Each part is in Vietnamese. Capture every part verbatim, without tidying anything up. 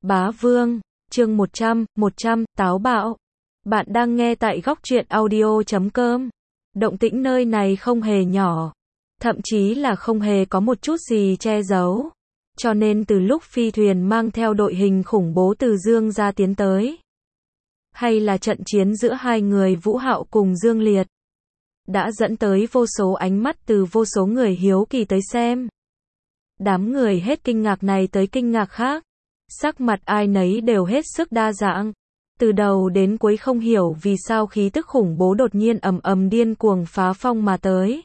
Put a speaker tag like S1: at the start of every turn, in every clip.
S1: Bá Vương, chương một trăm, một trăm, táo bạo. Bạn đang nghe tại góc truyện audio chấm com. Động tĩnh nơi này không hề nhỏ, thậm chí là không hề có một chút gì che giấu. Cho nên từ lúc phi thuyền mang theo đội hình khủng bố từ Dương ra tiến tới, hay là trận chiến giữa hai người Vũ Hạo cùng Dương Liệt, đã dẫn tới vô số ánh mắt từ vô số người hiếu kỳ tới xem. Đám người hết kinh ngạc này tới kinh ngạc khác, sắc mặt ai nấy đều hết sức đa dạng. Từ đầu đến cuối không hiểu vì sao khí tức khủng bố đột nhiên ầm ầm điên cuồng phá phong mà tới.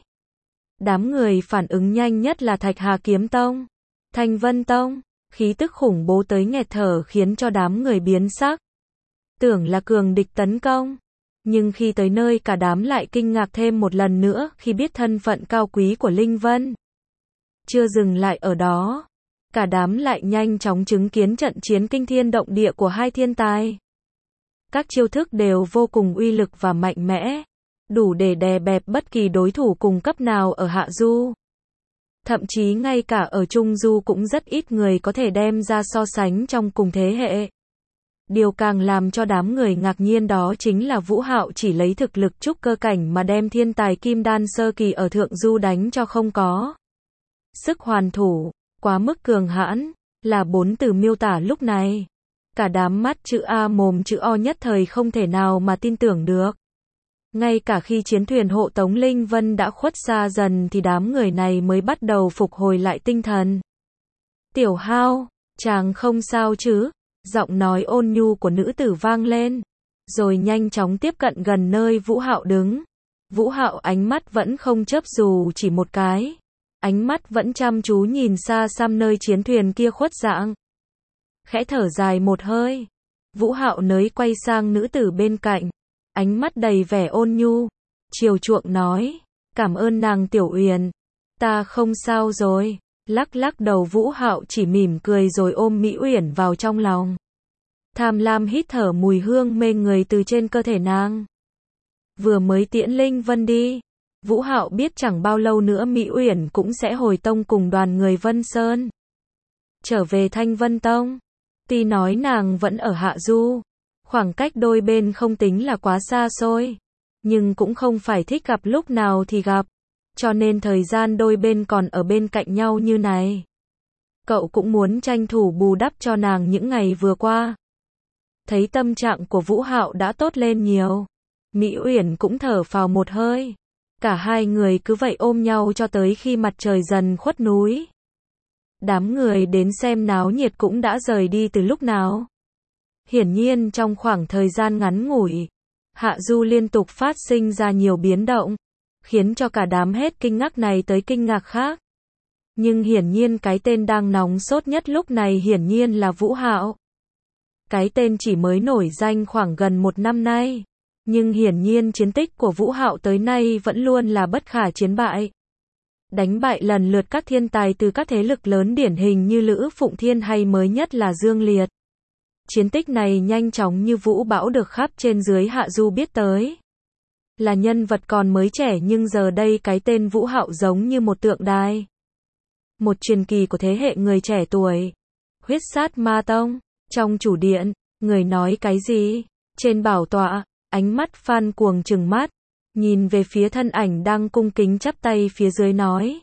S1: Đám người phản ứng nhanh nhất là Thạch Hà Kiếm Tông, Thanh Vân Tông, khí tức khủng bố tới nghẹt thở khiến cho đám người biến sắc. Tưởng là cường địch tấn công, nhưng khi tới nơi cả đám lại kinh ngạc thêm một lần nữa khi biết thân phận cao quý của Linh Vân. Chưa dừng lại ở đó, cả đám lại nhanh chóng chứng kiến trận chiến kinh thiên động địa của hai thiên tài. Các chiêu thức đều vô cùng uy lực và mạnh mẽ, đủ để đè bẹp bất kỳ đối thủ cùng cấp nào ở Hạ Du. Thậm chí ngay cả ở Trung Du cũng rất ít người có thể đem ra so sánh trong cùng thế hệ. Điều càng làm cho đám người ngạc nhiên đó chính là Vũ Hạo chỉ lấy thực lực trúc cơ cảnh mà đem thiên tài kim đan sơ kỳ ở Thượng Du đánh cho không có sức hoàn thủ, quá mức cường hãn, là bốn từ miêu tả lúc này. Cả đám mắt chữ A mồm chữ O nhất thời không thể nào mà tin tưởng được. Ngay cả khi chiến thuyền hộ tống Linh Vân đã khuất xa dần thì đám người này mới bắt đầu phục hồi lại tinh thần. Tiểu Hao, chàng không sao chứ? Giọng nói ôn nhu của nữ tử vang lên, rồi nhanh chóng tiếp cận gần nơi Vũ Hạo đứng. Vũ Hạo ánh mắt vẫn không chớp dù chỉ một cái, ánh mắt vẫn chăm chú nhìn xa xăm nơi chiến thuyền kia khuất dạng. Khẽ thở dài một hơi, Vũ Hạo nới quay sang nữ tử bên cạnh, ánh mắt đầy vẻ ôn nhu, chiều chuộng nói, cảm ơn nàng Tiểu Uyển, ta không sao rồi. Lắc lắc đầu Vũ Hạo chỉ mỉm cười rồi ôm Mỹ Uyển vào trong lòng. Tham lam hít thở mùi hương mê người từ trên cơ thể nàng. Vừa mới tiễn Linh Vân đi, Vũ Hạo biết chẳng bao lâu nữa Mỹ Uyển cũng sẽ hồi tông cùng đoàn người Vân Sơn, trở về Thanh Vân Tông. Tuy nói nàng vẫn ở Hạ Du, khoảng cách đôi bên không tính là quá xa xôi, nhưng cũng không phải thích gặp lúc nào thì gặp. Cho nên thời gian đôi bên còn ở bên cạnh nhau như này, cậu cũng muốn tranh thủ bù đắp cho nàng những ngày vừa qua. Thấy tâm trạng của Vũ Hạo đã tốt lên nhiều, Mỹ Uyển cũng thở phào một hơi. Cả hai người cứ vậy ôm nhau cho tới khi mặt trời dần khuất núi. Đám người đến xem náo nhiệt cũng đã rời đi từ lúc nào. Hiển nhiên trong khoảng thời gian ngắn ngủi, Hạ Du liên tục phát sinh ra nhiều biến động, khiến cho cả đám hết kinh ngạc này tới kinh ngạc khác. Nhưng hiển nhiên cái tên đang nóng sốt nhất lúc này hiển nhiên là Vũ Hạo. Cái tên chỉ mới nổi danh khoảng gần một năm nay, nhưng hiển nhiên chiến tích của Vũ Hạo tới nay vẫn luôn là bất khả chiến bại. Đánh bại lần lượt các thiên tài từ các thế lực lớn điển hình như Lữ Phụng Thiên hay mới nhất là Dương Liệt. Chiến tích này nhanh chóng như vũ bão được khắp trên dưới Hạ Du biết tới. Là nhân vật còn mới trẻ nhưng giờ đây cái tên Vũ Hạo giống như một tượng đài, một truyền kỳ của thế hệ người trẻ tuổi. Huyết Sát Ma Tông, trong chủ điện, người nói cái gì? Trên bảo tọa, ánh mắt Phan Cuồng trừng mắt, nhìn về phía thân ảnh đang cung kính chắp tay phía dưới nói.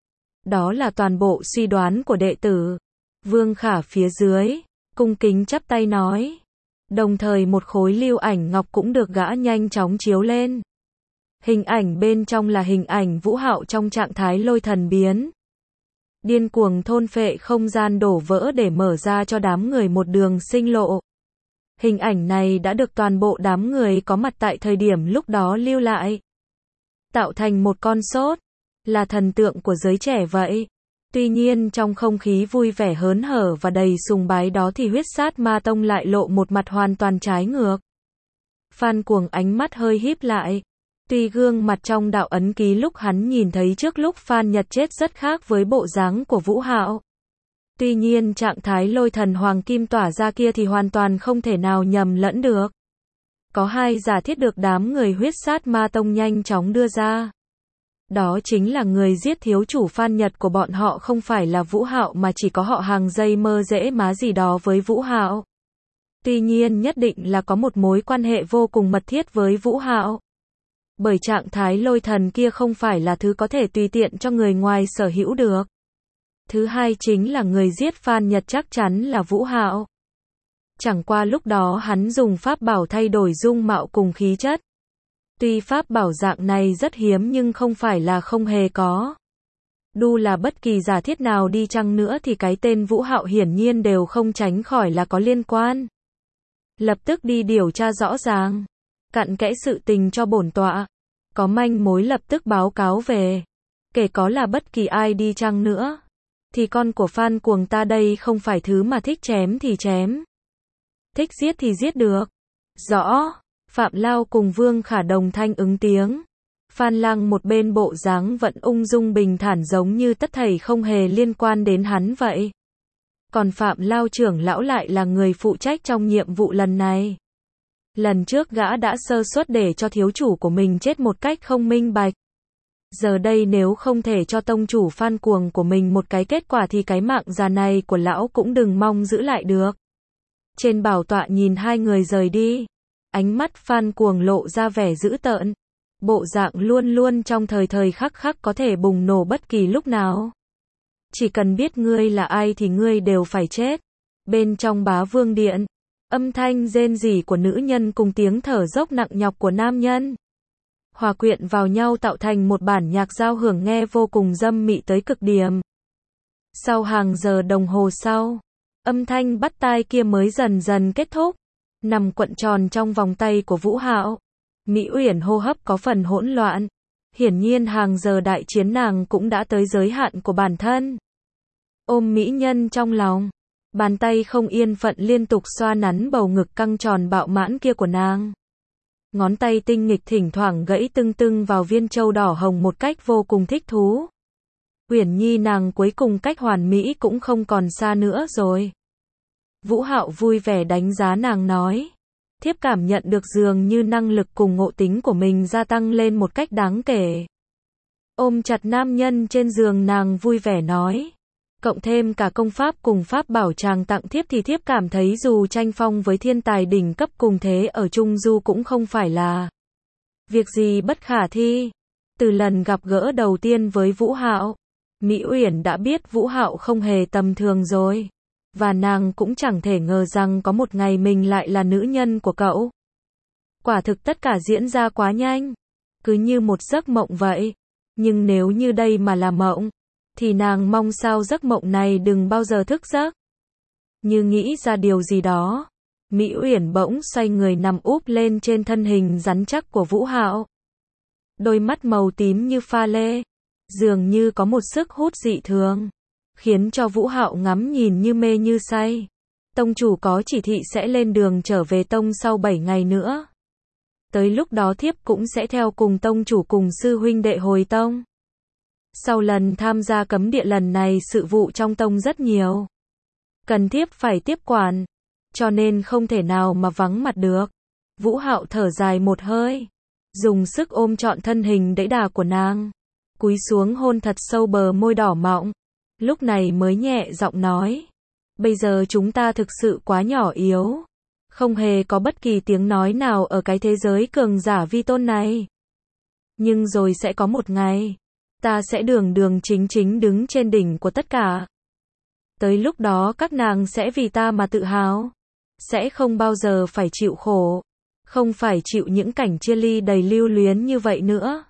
S1: Đó là toàn bộ suy đoán của đệ tử. Vương Khả phía dưới, cung kính chắp tay nói. Đồng thời một khối lưu ảnh ngọc cũng được gã nhanh chóng chiếu lên. Hình ảnh bên trong là hình ảnh Vũ Hạo trong trạng thái lôi thần biến, điên cuồng thôn phệ không gian đổ vỡ để mở ra cho đám người một đường sinh lộ. Hình ảnh này đã được toàn bộ đám người có mặt tại thời điểm lúc đó lưu lại, tạo thành một con sốt, là thần tượng của giới trẻ vậy. Tuy nhiên trong không khí vui vẻ hớn hở và đầy sùng bái đó thì Huyết Sát Ma Tông lại lộ một mặt hoàn toàn trái ngược. Phan Cuồng ánh mắt hơi híp lại. Tuy gương mặt trong đạo ấn ký lúc hắn nhìn thấy trước lúc Phan Nhật chết rất khác với bộ dáng của Vũ Hạo. Tuy nhiên trạng thái lôi thần hoàng kim tỏa ra kia thì hoàn toàn không thể nào nhầm lẫn được. Có hai giả thiết được đám người Huyết Sát Ma Tông nhanh chóng đưa ra. Đó chính là người giết thiếu chủ Phan Nhật của bọn họ không phải là Vũ Hạo mà chỉ có họ hàng dây mơ rễ má gì đó với Vũ Hạo. Tuy nhiên nhất định là có một mối quan hệ vô cùng mật thiết với Vũ Hạo. Bởi trạng thái lôi thần kia không phải là thứ có thể tùy tiện cho người ngoài sở hữu được. Thứ hai chính là người giết Phan Nhật chắc chắn là Vũ Hạo. Chẳng qua lúc đó hắn dùng pháp bảo thay đổi dung mạo cùng khí chất. Tuy pháp bảo dạng này rất hiếm nhưng không phải là không hề có. Đu là bất kỳ giả thiết nào đi chăng nữa thì cái tên Vũ Hạo hiển nhiên đều không tránh khỏi là có liên quan. Lập tức đi điều tra rõ ràng. Cặn kẽ sự tình cho bổn tọa. Có manh mối lập tức báo cáo về. Kể có là bất kỳ ai đi chăng nữa. Thì con của Phan Cuồng ta đây không phải thứ mà thích chém thì chém. Thích giết thì giết được. Rõ. Phạm Lao cùng Vương Khả đồng thanh ứng tiếng. Phan Lăng một bên bộ dáng vẫn ung dung bình thản giống như tất thảy không hề liên quan đến hắn vậy. Còn Phạm Lao trưởng lão lại là người phụ trách trong nhiệm vụ lần này. Lần trước gã đã sơ suất để cho thiếu chủ của mình chết một cách không minh bạch. Giờ đây nếu không thể cho tông chủ Phan Cuồng của mình một cái kết quả thì cái mạng già này của lão cũng đừng mong giữ lại được. Trên bảo tọa nhìn hai người rời đi. Ánh mắt Phan Cuồng lộ ra vẻ dữ tợn. Bộ dạng luôn luôn trong thời thời khắc khắc có thể bùng nổ bất kỳ lúc nào. Chỉ cần biết ngươi là ai thì ngươi đều phải chết. Bên trong Bá Vương Điện, âm thanh rên rỉ của nữ nhân cùng tiếng thở dốc nặng nhọc của nam nhân hòa quyện vào nhau tạo thành một bản nhạc giao hưởng nghe vô cùng dâm mị tới cực điểm. Sau hàng giờ đồng hồ sau, âm thanh bắt tai kia mới dần dần kết thúc. Nằm cuộn tròn trong vòng tay của Vũ Hạo, Mỹ Uyển hô hấp có phần hỗn loạn. Hiển nhiên hàng giờ đại chiến nàng cũng đã tới giới hạn của bản thân. Ôm mỹ nhân trong lòng, bàn tay không yên phận liên tục xoa nắn bầu ngực căng tròn bạo mãn kia của nàng. Ngón tay tinh nghịch thỉnh thoảng gãy tưng tưng vào viên châu đỏ hồng một cách vô cùng thích thú. Uyển Nhi nàng cuối cùng cách hoàn mỹ cũng không còn xa nữa rồi. Vũ Hạo vui vẻ đánh giá nàng nói. Thiếp cảm nhận được dường như năng lực cùng ngộ tính của mình gia tăng lên một cách đáng kể. Ôm chặt nam nhân trên giường nàng vui vẻ nói. Cộng thêm cả công pháp cùng pháp bảo chàng tặng thiếp thì thiếp cảm thấy dù tranh phong với thiên tài đỉnh cấp cùng thế ở Trung Du cũng không phải là việc gì bất khả thi. Từ lần gặp gỡ đầu tiên với Vũ Hạo, Mỹ Uyển đã biết Vũ Hạo không hề tầm thường rồi. Và nàng cũng chẳng thể ngờ rằng có một ngày mình lại là nữ nhân của cậu. Quả thực tất cả diễn ra quá nhanh. Cứ như một giấc mộng vậy. Nhưng nếu như đây mà là mộng, thì nàng mong sao giấc mộng này đừng bao giờ thức giấc. Như nghĩ ra điều gì đó, Mỹ Uyển bỗng xoay người nằm úp lên trên thân hình rắn chắc của Vũ Hạo. Đôi mắt màu tím như pha lê, dường như có một sức hút dị thường, khiến cho Vũ Hạo ngắm nhìn như mê như say. Tông chủ có chỉ thị sẽ lên đường trở về tông sau bảy ngày nữa. Tới lúc đó thiếp cũng sẽ theo cùng tông chủ cùng sư huynh đệ hồi tông. Sau lần tham gia cấm địa lần này sự vụ trong tông rất nhiều. Cần thiếp phải tiếp quản. Cho nên không thể nào mà vắng mặt được. Vũ Hạo thở dài một hơi. Dùng sức ôm trọn thân hình đẫy đà của nàng. Cúi xuống hôn thật sâu bờ môi đỏ mọng. Lúc này mới nhẹ giọng nói. Bây giờ chúng ta thực sự quá nhỏ yếu. Không hề có bất kỳ tiếng nói nào ở cái thế giới cường giả vi tôn này. Nhưng rồi sẽ có một ngày. Ta sẽ đường đường chính chính đứng trên đỉnh của tất cả. Tới lúc đó các nàng sẽ vì ta mà tự hào. Sẽ không bao giờ phải chịu khổ. Không phải chịu những cảnh chia ly đầy lưu luyến như vậy nữa.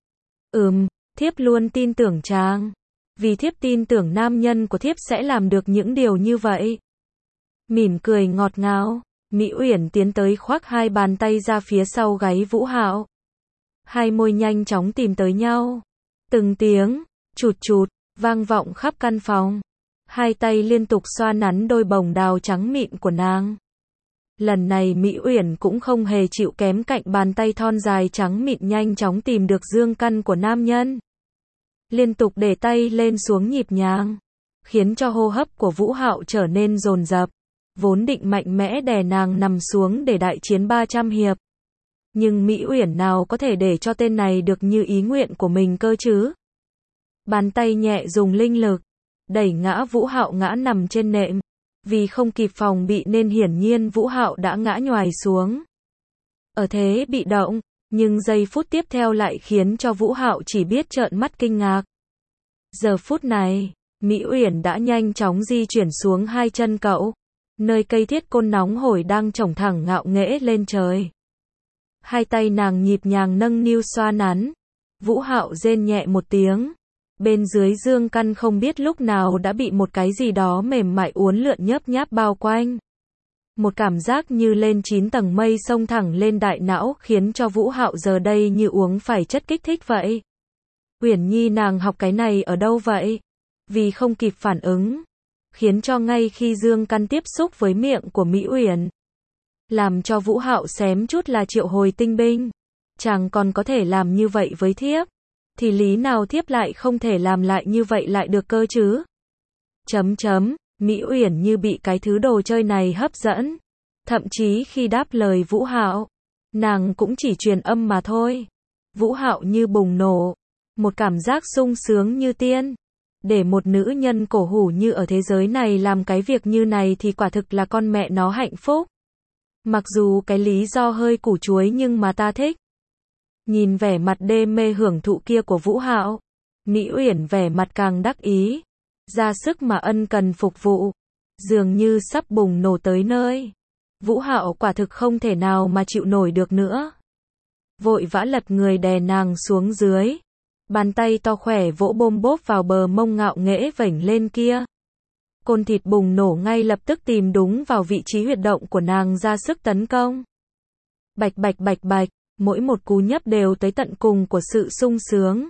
S1: Ừm, thiếp luôn tin tưởng chàng. Vì thiếp tin tưởng nam nhân của thiếp sẽ làm được những điều như vậy. Mỉm cười ngọt ngào, Mỹ Uyển tiến tới khoác hai bàn tay ra phía sau gáy Vũ Hạo. Hai môi nhanh chóng tìm tới nhau. Từng tiếng, chụt chụt, vang vọng khắp căn phòng. Hai tay liên tục xoa nắn đôi bồng đào trắng mịn của nàng. Lần này Mỹ Uyển cũng không hề chịu kém cạnh bàn tay thon dài trắng mịn nhanh chóng tìm được dương căn của nam nhân. Liên tục để tay lên xuống nhịp nhàng, khiến cho hô hấp của Vũ Hạo trở nên dồn dập. Vốn định mạnh mẽ đè nàng nằm xuống để đại chiến ba trăm hiệp. Nhưng Mỹ Uyển nào có thể để cho tên này được như ý nguyện của mình cơ chứ? Bàn tay nhẹ dùng linh lực, đẩy ngã Vũ Hạo ngã nằm trên nệm. Vì không kịp phòng bị nên hiển nhiên Vũ Hạo đã ngã nhoài xuống. Ở thế bị động, nhưng giây phút tiếp theo lại khiến cho Vũ Hạo chỉ biết trợn mắt kinh ngạc. Giờ phút này, Mỹ Uyển đã nhanh chóng di chuyển xuống hai chân cậu, nơi cây thiết côn nóng hổi đang chổng thẳng ngạo nghễ lên trời. Hai tay nàng nhịp nhàng nâng niu xoa nắn. Vũ Hạo rên nhẹ một tiếng. Bên dưới dương căn không biết lúc nào đã bị một cái gì đó mềm mại uốn lượn nhớp nháp bao quanh. Một cảm giác như lên chín tầng mây xông thẳng lên đại não khiến cho Vũ Hạo giờ đây như uống phải chất kích thích vậy. Uyển Nhi nàng học cái này ở đâu vậy? Vì không kịp phản ứng, khiến cho ngay khi dương căn tiếp xúc với miệng của Mỹ Uyển, làm cho Vũ Hạo xém chút là triệu hồi tinh binh. Chàng còn có thể làm như vậy với thiếp, thì lý nào thiếp lại không thể làm lại như vậy lại được cơ chứ? Chấm chấm, Mỹ Uyển như bị cái thứ đồ chơi này hấp dẫn. Thậm chí khi đáp lời Vũ Hạo, nàng cũng chỉ truyền âm mà thôi. Vũ Hạo như bùng nổ, một cảm giác sung sướng như tiên. Để một nữ nhân cổ hủ như ở thế giới này làm cái việc như này thì quả thực là con mẹ nó hạnh phúc. Mặc dù cái lý do hơi củ chuối nhưng mà ta thích. Nhìn vẻ mặt đê mê hưởng thụ kia của Vũ Hạo, Mỹ Uyển vẻ mặt càng đắc ý, ra sức mà ân cần phục vụ, dường như sắp bùng nổ tới nơi. Vũ Hạo quả thực không thể nào mà chịu nổi được nữa. Vội vã lật người đè nàng xuống dưới, bàn tay to khỏe vỗ bôm bốp vào bờ mông ngạo nghễ vểnh lên kia. Côn thịt bùng nổ ngay lập tức tìm đúng vào vị trí huyệt động của nàng ra sức tấn công. Bạch bạch bạch bạch, mỗi một cú nhấp đều tới tận cùng của sự sung sướng.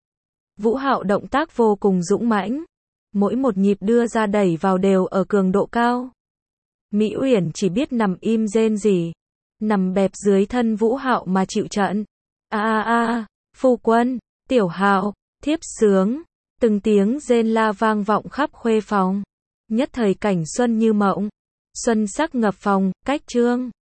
S1: Vũ Hạo động tác vô cùng dũng mãnh, mỗi một nhịp đưa ra đẩy vào đều ở cường độ cao. Mỹ Uyển chỉ biết nằm im rên rỉ, nằm bẹp dưới thân Vũ Hạo mà chịu trận. A a a, phu quân, tiểu Hạo, thiếp sướng, từng tiếng rên la vang vọng khắp khuê phòng. Nhất thời cảnh xuân như mộng, xuân sắc ngập phòng, cách trương.